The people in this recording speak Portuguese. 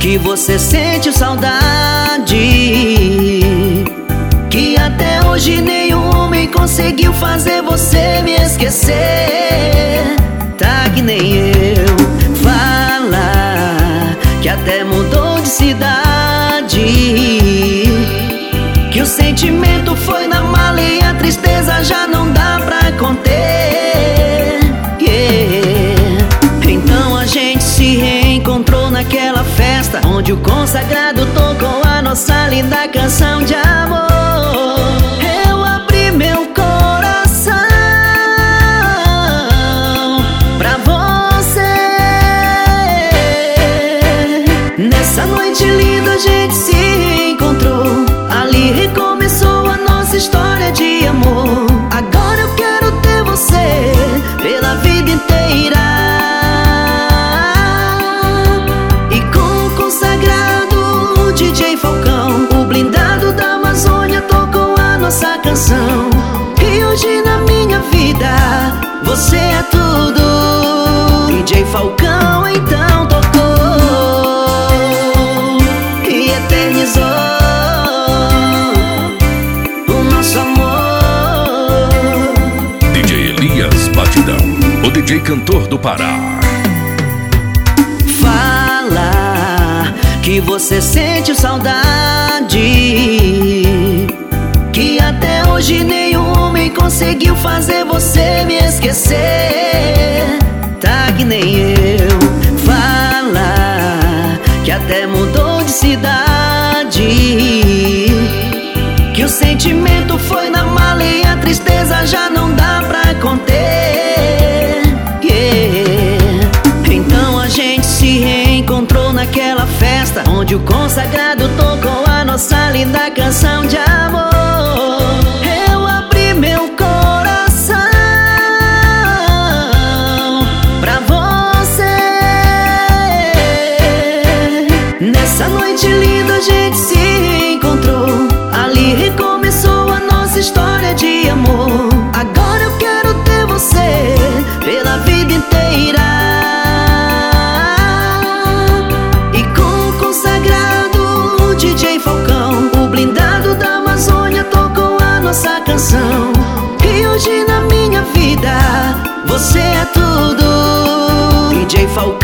que você sente saudade, que até hoje nenhum homem conseguiu fazer você me esquecer. Tá que nem eu. Fala que até mudou de cidade, que o sentimento foi na mala e a tristeza já não dá pra conter. Então a gente se reencontrou naquela festa onde o consagrado tocou a nossa linda canção de amor. Eu abri meu coração pra você. Nessa noite linda a gente se encontrou, ali recomeçou a nossa história de amor. Agora eu quero ter você pela vida inteira. E com o consagrado DJ Falcão, o blindado da Amazônia tocou a nossa canção. E hoje na minha vida você é tudo. DJ Falcão então tocou e eternizou o nosso amor. DJ Elias Batidão, o DJ cantor do Pará. Fala que você sente saudade, que até hoje nenhum homem conseguiu fazer você me esquecer. Tá que nem eu. Fala que até mudou de cidade, que o sentimento foi na mala e a tristeza já não dá pra conter. Então a gente se reencontrou naquela festa onde o consagrado tocou a nossa linda canção de amor. Eu abri meu coração pra você. Nessa noite linda a gente se encontrou, ali recomeçou a nossa história de amor. Agora eu quero ter você pela vida inteira. E com o consagrado DJ Falcão, o blindado da Amazônia tocou a nossa canção. E hoje na minha vida você é tudo. DJ Falcão.